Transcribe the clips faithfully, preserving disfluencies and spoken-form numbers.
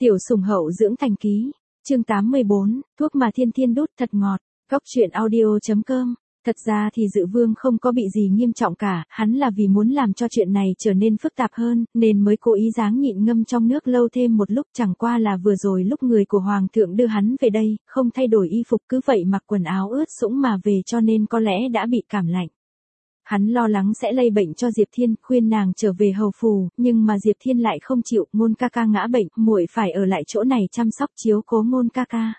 Tiểu sủng hậu dưỡng thành ký, chương tám mươi bốn, thuốc mà thiên thiên đút thật ngọt, góc truyện audio.com. Thật ra thì Dự Vương không có bị gì nghiêm trọng cả, hắn là vì muốn làm cho chuyện này trở nên phức tạp hơn, nên mới cố ý dáng nhịn ngâm trong nước lâu thêm một lúc, chẳng qua là vừa rồi lúc người của Hoàng thượng đưa hắn về đây, không thay đổi y phục cứ vậy mặc quần áo ướt sũng mà về cho nên có lẽ đã bị cảm lạnh. Hắn lo lắng sẽ lây bệnh cho Diệp Thiên, khuyên nàng trở về hầu phủ, nhưng mà Diệp Thiên lại không chịu, Ngôn ca ca ngã bệnh, muội phải ở lại chỗ này chăm sóc chiếu cố Ngôn ca ca.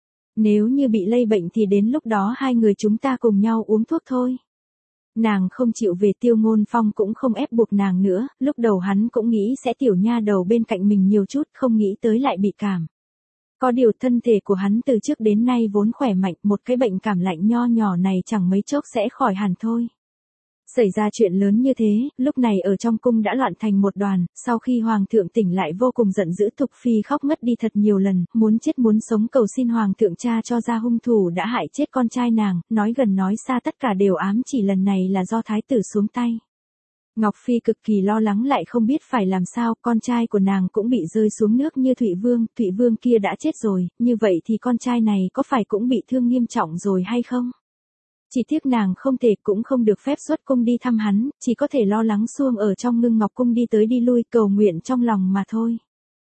Nếu như bị lây bệnh thì đến lúc đó hai người chúng ta cùng nhau uống thuốc thôi. Nàng không chịu về, Tiêu Ngôn Phong cũng không ép buộc nàng nữa, lúc đầu hắn cũng nghĩ sẽ tiểu nha đầu bên cạnh mình nhiều chút, không nghĩ tới lại bị cảm. Có điều thân thể của hắn từ trước đến nay vốn khỏe mạnh, một cái bệnh cảm lạnh nho nhỏ này chẳng mấy chốc sẽ khỏi hẳn thôi. Xảy ra chuyện lớn như thế, lúc này ở trong cung đã loạn thành một đoàn, sau khi Hoàng thượng tỉnh lại vô cùng giận dữ, Thục Phi khóc ngất đi thật nhiều lần, muốn chết muốn sống cầu xin Hoàng thượng tra cho ra hung thủ đã hại chết con trai nàng, nói gần nói xa tất cả đều ám chỉ lần này là do thái tử xuống tay. Ngọc Phi cực kỳ lo lắng lại không biết phải làm sao, con trai của nàng cũng bị rơi xuống nước như Thụy Vương, Thụy Vương kia đã chết rồi, như vậy thì con trai này có phải cũng bị thương nghiêm trọng rồi hay không? Chỉ tiếc nàng không thể cũng không được phép xuất cung đi thăm hắn, chỉ có thể lo lắng suông ở trong Ngưng Ngọc cung đi tới đi lui cầu nguyện trong lòng mà thôi.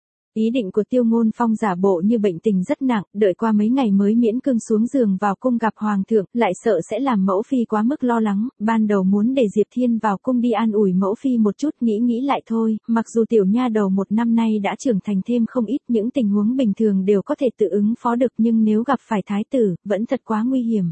Ý định của Tiêu Ngôn Phong giả bộ như bệnh tình rất nặng, đợi qua mấy ngày mới miễn cưỡng xuống giường vào cung gặp Hoàng thượng, lại sợ sẽ làm mẫu phi quá mức lo lắng, ban đầu muốn để Diệp Thiên vào cung đi an ủi mẫu phi một chút, nghĩ nghĩ lại thôi, mặc dù tiểu nha đầu một năm nay đã trưởng thành thêm không ít, những tình huống bình thường đều có thể tự ứng phó được, nhưng nếu gặp phải thái tử, vẫn thật quá nguy hiểm.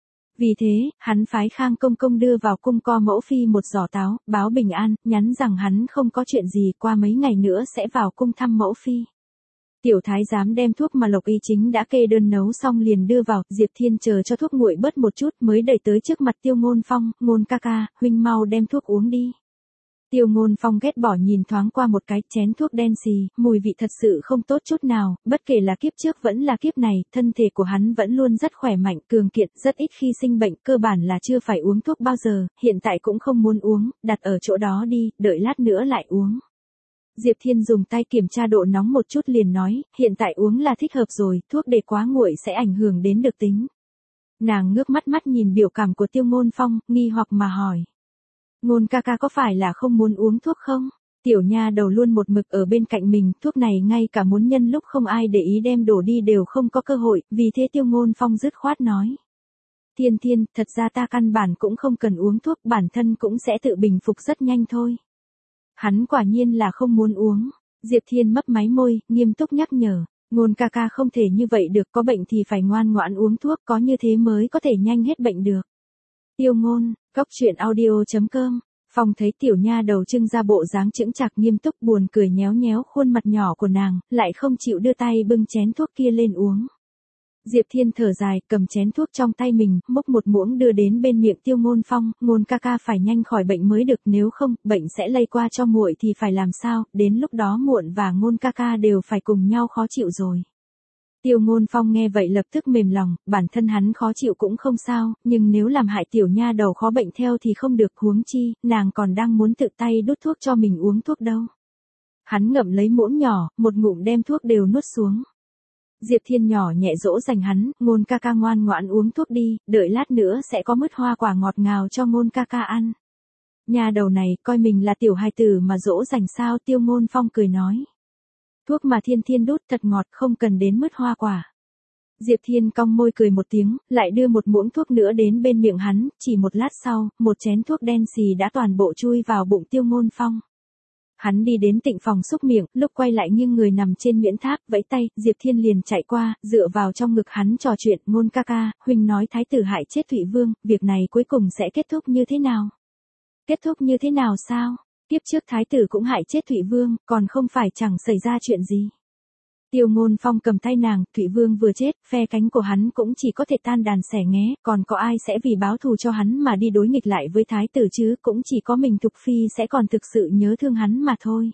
Vì thế, hắn phái Khang Công Công đưa vào cung co mẫu phi một giỏ táo, báo bình an, nhắn rằng hắn không có chuyện gì, qua mấy ngày nữa sẽ vào cung thăm mẫu phi. Tiểu thái giám đem thuốc mà Lộc Y Chính đã kê đơn nấu xong liền đưa vào, Diệp Thiên chờ cho thuốc nguội bớt một chút mới đẩy tới trước mặt Tiêu Ngôn Phong, Ngôn ca ca, huynh mau đem thuốc uống đi. Tiêu Ngôn Phong ghét bỏ nhìn thoáng qua một cái chén thuốc đen xì, mùi vị thật sự không tốt chút nào, bất kể là kiếp trước vẫn là kiếp này, thân thể của hắn vẫn luôn rất khỏe mạnh, cường kiện, rất ít khi sinh bệnh, cơ bản là chưa phải uống thuốc bao giờ, hiện tại cũng không muốn uống, đặt ở chỗ đó đi, đợi lát nữa lại uống. Diệp Thiên dùng tay kiểm tra độ nóng một chút liền nói, hiện tại uống là thích hợp rồi, thuốc để quá nguội sẽ ảnh hưởng đến được tính. Nàng ngước mắt mắt nhìn biểu cảm của Tiêu Ngôn Phong, nghi hoặc mà hỏi. Ngôn ca ca có phải là không muốn uống thuốc không? Tiểu nha đầu luôn một mực ở bên cạnh mình, thuốc này ngay cả muốn nhân lúc không ai để ý đem đổ đi đều không có cơ hội, vì thế Tiêu Ngôn Phong dứt khoát nói. Thiên Thiên, thật ra ta căn bản cũng không cần uống thuốc, bản thân cũng sẽ tự bình phục rất nhanh thôi. Hắn quả nhiên là không muốn uống. Diệp Thiên mấp máy môi, nghiêm túc nhắc nhở. Ngôn ca ca không thể như vậy được, có bệnh thì phải ngoan ngoãn uống thuốc, có như thế mới có thể nhanh hết bệnh được. Tiêu Ngôn, góc truyện audio.com. Phong thấy tiểu nha đầu trưng ra bộ dáng chững chạc nghiêm túc buồn cười nhéo nhéo khuôn mặt nhỏ của nàng, lại không chịu đưa tay bưng chén thuốc kia lên uống. Diệp Thiên thở dài, cầm chén thuốc trong tay mình, múc một muỗng đưa đến bên miệng Tiêu Ngôn Phong, Ngôn ca ca phải nhanh khỏi bệnh mới được, nếu không, bệnh sẽ lây qua cho muội thì phải làm sao, đến lúc đó muội và Ngôn ca ca đều phải cùng nhau khó chịu rồi. Tiêu Ngôn Phong nghe vậy lập tức mềm lòng, bản thân hắn khó chịu cũng không sao, nhưng nếu làm hại tiểu nha đầu khó bệnh theo thì không được, huống chi, nàng còn đang muốn tự tay đút thuốc cho mình uống thuốc đâu. Hắn ngậm lấy muỗng nhỏ, một ngụm đem thuốc đều nuốt xuống. Diệp Thiên nhỏ nhẹ dỗ dành hắn, Ngôn ca ca ngoan ngoãn uống thuốc đi, đợi lát nữa sẽ có mứt hoa quả ngọt ngào cho Ngôn ca ca ăn. Nha đầu này, coi mình là tiểu hài tử mà dỗ dành sao? Tiêu Ngôn Phong cười nói. Thuốc mà Thiên Thiên đút thật ngọt, không cần đến mứt hoa quả. Diệp Thiên cong môi cười một tiếng, lại đưa một muỗng thuốc nữa đến bên miệng hắn, chỉ một lát sau, một chén thuốc đen xì đã toàn bộ chui vào bụng Tiêu Ngôn Phong. Hắn đi đến tịnh phòng xúc miệng, lúc quay lại nghiêng người nằm trên miễn tháp, vẫy tay, Diệp Thiên liền chạy qua, dựa vào trong ngực hắn trò chuyện, Ngôn ca ca, huynh nói thái tử hại chết Thụy Vương, việc này cuối cùng sẽ kết thúc như thế nào? Kết thúc như thế nào sao? Tiếp trước thái tử cũng hại chết Thụy Vương, còn không phải chẳng xảy ra chuyện gì. Tiêu Ngôn Phong cầm tay nàng, Thụy Vương vừa chết, phe cánh của hắn cũng chỉ có thể tan đàn xẻ nghé, còn có ai sẽ vì báo thù cho hắn mà đi đối nghịch lại với thái tử chứ, cũng chỉ có mình Thục Phi sẽ còn thực sự nhớ thương hắn mà thôi.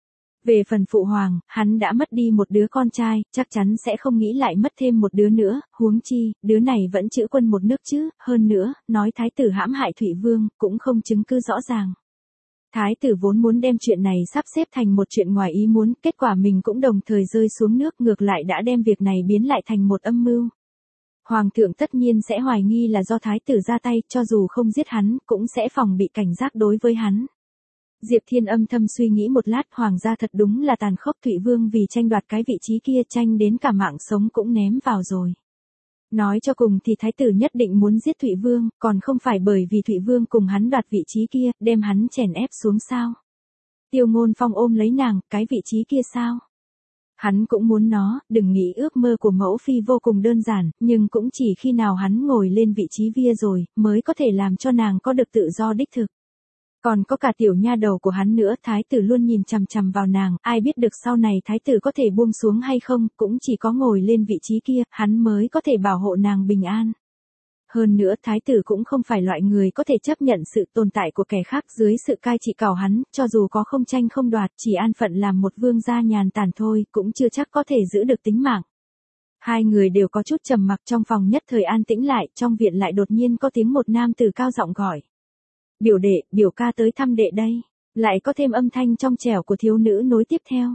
Về phần phụ hoàng, hắn đã mất đi một đứa con trai, chắc chắn sẽ không nghĩ lại mất thêm một đứa nữa, huống chi, đứa này vẫn chữ quân một nước chứ, hơn nữa, nói thái tử hãm hại Thụy Vương, cũng không chứng cứ rõ ràng. Thái tử vốn muốn đem chuyện này sắp xếp thành một chuyện ngoài ý muốn, kết quả mình cũng đồng thời rơi xuống nước, ngược lại đã đem việc này biến lại thành một âm mưu. Hoàng thượng tất nhiên sẽ hoài nghi là do thái tử ra tay, cho dù không giết hắn, cũng sẽ phòng bị cảnh giác đối với hắn. Diệp Thiên âm thầm suy nghĩ một lát, hoàng gia thật đúng là tàn khốc, Thụy Vương vì tranh đoạt cái vị trí kia tranh đến cả mạng sống cũng ném vào rồi. Nói cho cùng thì thái tử nhất định muốn giết Thụy Vương, còn không phải bởi vì Thụy Vương cùng hắn đoạt vị trí kia, đem hắn chèn ép xuống sao. Tiêu Ngôn Phong ôm lấy nàng, cái vị trí kia sao? Hắn cũng muốn nó, đừng nghĩ ước mơ của mẫu phi vô cùng đơn giản, nhưng cũng chỉ khi nào hắn ngồi lên vị trí via rồi, mới có thể làm cho nàng có được tự do đích thực. Còn có cả tiểu nha đầu của hắn nữa, thái tử luôn nhìn chằm chằm vào nàng, ai biết được sau này thái tử có thể buông xuống hay không, cũng chỉ có ngồi lên vị trí kia, hắn mới có thể bảo hộ nàng bình an. Hơn nữa thái tử cũng không phải loại người có thể chấp nhận sự tồn tại của kẻ khác dưới sự cai trị cào hắn, cho dù có không tranh không đoạt, chỉ an phận làm một vương gia nhàn tản thôi, cũng chưa chắc có thể giữ được tính mạng. Hai người đều có chút trầm mặc, trong phòng nhất thời an tĩnh lại, trong viện lại đột nhiên có tiếng một nam tử cao giọng gọi. Biểu đệ, biểu ca tới thăm đệ đây. Lại có thêm âm thanh trong trẻo của thiếu nữ nối tiếp theo.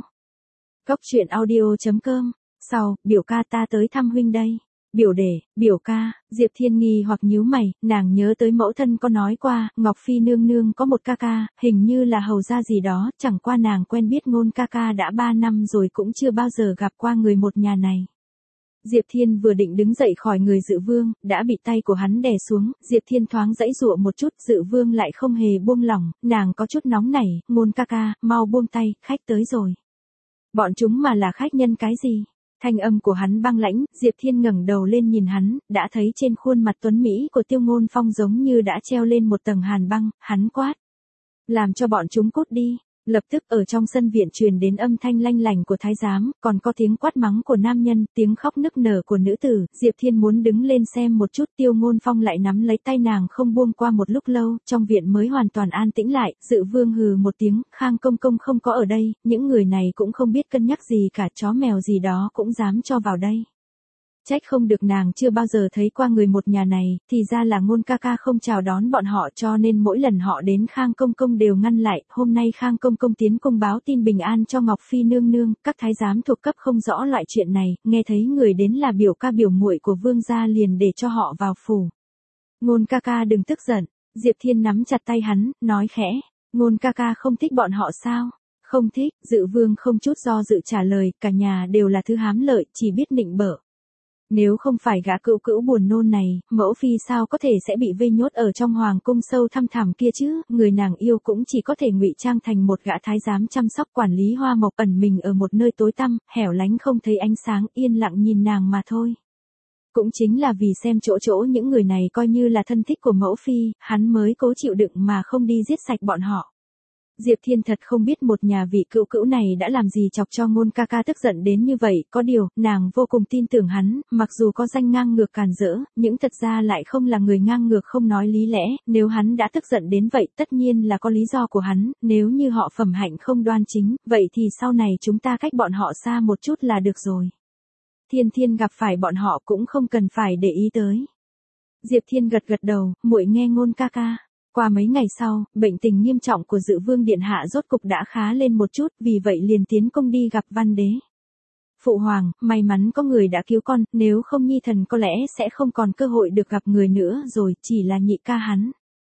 Cốc truyện audio chấm com. Sau, biểu ca ta tới thăm huynh đây. Biểu đệ, biểu ca, Diệp Thiên nghi hoặc nhíu mày, nàng nhớ tới mẫu thân có nói qua, Ngọc Phi nương nương có một ca ca, hình như là hầu gia gì đó, chẳng qua nàng quen biết Ngôn ca ca đã ba năm rồi cũng chưa bao giờ gặp qua người một nhà này. Diệp Thiên vừa định đứng dậy khỏi người Dự Vương, đã bị tay của hắn đè xuống, Diệp Thiên thoáng giãy giụa một chút, Dự Vương lại không hề buông lỏng, nàng có chút nóng nảy, Ngôn ca ca, mau buông tay, khách tới rồi. Bọn chúng mà là khách nhân cái gì? Thanh âm của hắn băng lãnh, Diệp Thiên ngẩng đầu lên nhìn hắn, đã thấy trên khuôn mặt tuấn Mỹ của Tiêu Ngôn Phong giống như đã treo lên một tầng hàn băng, hắn quát. Làm cho bọn chúng cút đi. Lập tức ở trong sân viện truyền đến âm thanh lanh lành của thái giám, còn có tiếng quát mắng của nam nhân, tiếng khóc nức nở của nữ tử, Diệp Thiên muốn đứng lên xem một chút, Tiêu Ngôn Phong lại nắm lấy tay nàng không buông qua một lúc lâu, trong viện mới hoàn toàn an tĩnh lại, Dự Vương hừ một tiếng, Khang công công không có ở đây, những người này cũng không biết cân nhắc gì cả, chó mèo gì đó cũng dám cho vào đây. Trách không được nàng chưa bao giờ thấy qua người một nhà này, thì ra là Ngôn ca ca không chào đón bọn họ cho nên mỗi lần họ đến Khang công công đều ngăn lại, hôm nay Khang công công tiến cung báo tin bình an cho Ngọc Phi nương nương, các thái giám thuộc cấp không rõ loại chuyện này, nghe thấy người đến là biểu ca biểu muội của vương gia liền để cho họ vào phủ. Ngôn ca ca đừng tức giận, Diệp Thiên nắm chặt tay hắn, nói khẽ, Ngôn ca ca không thích bọn họ sao? Không thích, Dự Vương không chút do dự trả lời, cả nhà đều là thứ hám lợi, chỉ biết nịnh bợ. Nếu không phải gã cữu cữu buồn nôn này, mẫu phi sao có thể sẽ bị vây nhốt ở trong hoàng cung sâu thăm thẳm kia chứ, người nàng yêu cũng chỉ có thể ngụy trang thành một gã thái giám chăm sóc quản lý hoa mộc, ẩn mình ở một nơi tối tăm, hẻo lánh không thấy ánh sáng, yên lặng nhìn nàng mà thôi. Cũng chính là vì xem chỗ chỗ những người này coi như là thân thích của mẫu phi, hắn mới cố chịu đựng mà không đi giết sạch bọn họ. Diệp Thiên thật không biết một nhà vị cữu cữu này đã làm gì chọc cho Ngôn ca ca tức giận đến như vậy, có điều, nàng vô cùng tin tưởng hắn, mặc dù có danh ngang ngược càn rỡ, nhưng thật ra lại không là người ngang ngược không nói lý lẽ, nếu hắn đã tức giận đến vậy tất nhiên là có lý do của hắn, nếu như họ phẩm hạnh không đoan chính, vậy thì sau này chúng ta cách bọn họ xa một chút là được rồi. Thiên Thiên gặp phải bọn họ cũng không cần phải để ý tới. Diệp Thiên gật gật đầu, muội nghe Ngôn ca ca. Qua mấy ngày sau, bệnh tình nghiêm trọng của Dự Vương điện hạ rốt cục đã khá lên một chút, vì vậy liền tiến công đi gặp Văn đế. Phụ hoàng, may mắn có người đã cứu con, nếu không nhi thần có lẽ sẽ không còn cơ hội được gặp người nữa rồi, chỉ là nhị ca hắn.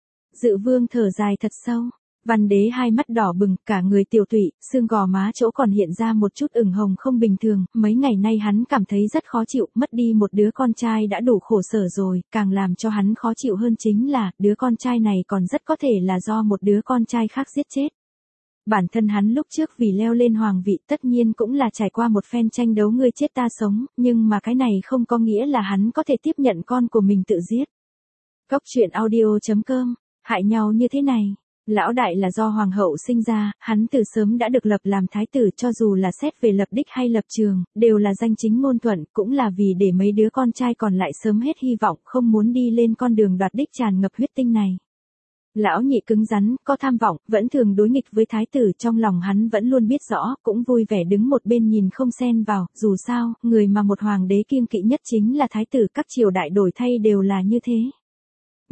Dự Vương thở dài thật sâu. Văn đế hai mắt đỏ bừng, cả người tiểu tụy, xương gò má chỗ còn hiện ra một chút ửng hồng không bình thường, mấy ngày nay hắn cảm thấy rất khó chịu, mất đi một đứa con trai đã đủ khổ sở rồi, càng làm cho hắn khó chịu hơn chính là, đứa con trai này còn rất có thể là do một đứa con trai khác giết chết. Bản thân hắn lúc trước vì leo lên hoàng vị tất nhiên cũng là trải qua một phen tranh đấu ngươi chết ta sống, nhưng mà cái này không có nghĩa là hắn có thể tiếp nhận con của mình tự giết. Cốc truyện audio chấm com, hại nhau như thế này. Lão đại là do hoàng hậu sinh ra, hắn từ sớm đã được lập làm thái tử, cho dù là xét về lập đích hay lập trường, đều là danh chính ngôn thuận, cũng là vì để mấy đứa con trai còn lại sớm hết hy vọng, không muốn đi lên con đường đoạt đích tràn ngập huyết tinh này. Lão nhị cứng rắn, có tham vọng, vẫn thường đối nghịch với thái tử, trong lòng hắn vẫn luôn biết rõ, cũng vui vẻ đứng một bên nhìn không xen vào, dù sao, người mà một hoàng đế kiêng kỵ nhất chính là thái tử, các triều đại đổi thay đều là như thế.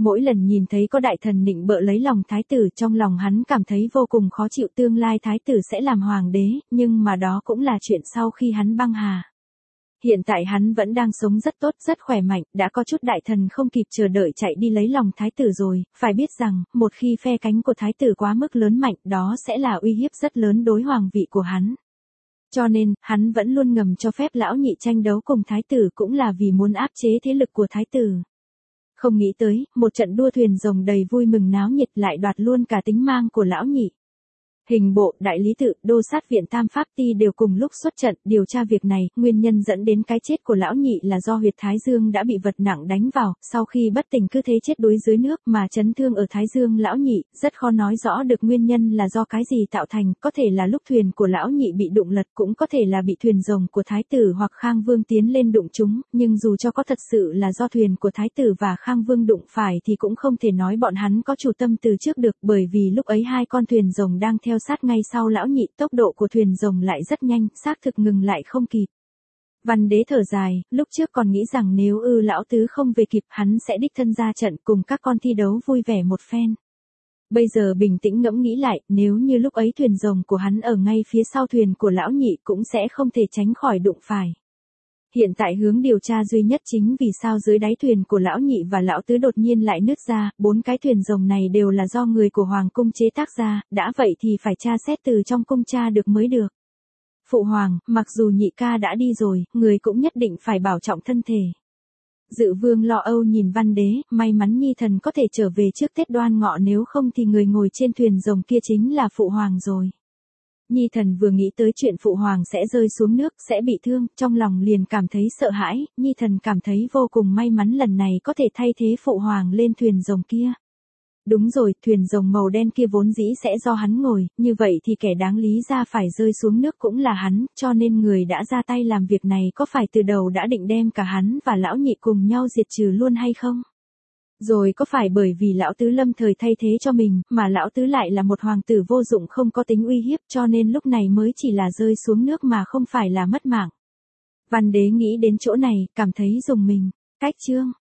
mỗi lần nhìn thấy có đại thần nịnh bợ lấy lòng thái tử, trong lòng hắn cảm thấy vô cùng khó chịu, tương lai thái tử sẽ làm hoàng đế, nhưng mà đó cũng là chuyện sau khi hắn băng hà. Hiện tại hắn vẫn đang sống rất tốt, rất khỏe mạnh, đã có chút đại thần không kịp chờ đợi chạy đi lấy lòng thái tử rồi, phải biết rằng, một khi phe cánh của thái tử quá mức lớn mạnh, đó sẽ là uy hiếp rất lớn đối hoàng vị của hắn. Cho nên, hắn vẫn luôn ngầm cho phép lão nhị tranh đấu cùng thái tử, cũng là vì muốn áp chế thế lực của thái tử. Không nghĩ tới, một trận đua thuyền rồng đầy vui mừng náo nhiệt lại đoạt luôn cả tính mang của lão nhị. Hình bộ, đại lý tự, đô sát viện tam pháp ti đều cùng lúc xuất trận điều tra việc này, nguyên nhân dẫn đến cái chết của lão nhị là do huyệt thái dương đã bị vật nặng đánh vào, sau khi bất tỉnh cứ thế chết đuối dưới nước mà chấn thương ở thái dương lão nhị, rất khó nói rõ được nguyên nhân là do cái gì tạo thành, có thể là lúc thuyền của lão nhị bị đụng lật, cũng có thể là bị thuyền rồng của thái tử hoặc Khang Vương tiến lên đụng chúng, nhưng dù cho có thật sự là do thuyền của thái tử và Khang Vương đụng phải thì cũng không thể nói bọn hắn có chủ tâm từ trước được, bởi vì lúc ấy hai con thuyền rồng đang theo sát ngay sau lão nhị, tốc độ của thuyền rồng lại rất nhanh, xác thực ngừng lại không kịp. Văn đế thở dài, lúc trước còn nghĩ rằng nếu ư lão tứ không về kịp hắn sẽ đích thân ra trận cùng các con thi đấu vui vẻ một phen. Bây giờ bình tĩnh ngẫm nghĩ lại, nếu như lúc ấy thuyền rồng của hắn ở ngay phía sau thuyền của lão nhị cũng sẽ không thể tránh khỏi đụng phải. Hiện tại hướng điều tra duy nhất chính vì sao dưới đáy thuyền của lão nhị và lão tứ đột nhiên lại nứt ra, bốn cái thuyền rồng này đều là do người của hoàng cung chế tác ra, đã vậy thì phải tra xét từ trong cung tra được mới được. Phụ hoàng, mặc dù nhị ca đã đi rồi, người cũng nhất định phải bảo trọng thân thể. Dự vương lo âu nhìn văn đế, may mắn nhi thần có thể trở về trước Tết Đoan Ngọ, nếu không thì người ngồi trên thuyền rồng kia chính là phụ hoàng rồi. Nhi thần vừa nghĩ tới chuyện phụ hoàng sẽ rơi xuống nước, sẽ bị thương, trong lòng liền cảm thấy sợ hãi, nhi thần cảm thấy vô cùng may mắn lần này có thể thay thế phụ hoàng lên thuyền rồng kia. Đúng rồi, thuyền rồng màu đen kia vốn dĩ sẽ do hắn ngồi, như vậy thì kẻ đáng lý ra phải rơi xuống nước cũng là hắn, cho nên người đã ra tay làm việc này có phải từ đầu đã định đem cả hắn và lão nhị cùng nhau diệt trừ luôn hay không? Rồi có phải bởi vì lão tứ lâm thời thay thế cho mình, mà lão tứ lại là một hoàng tử vô dụng không có tính uy hiếp, cho nên lúc này mới chỉ là rơi xuống nước mà không phải là mất mạng. Văn đế nghĩ đến chỗ này, cảm thấy rùng mình. Cách chương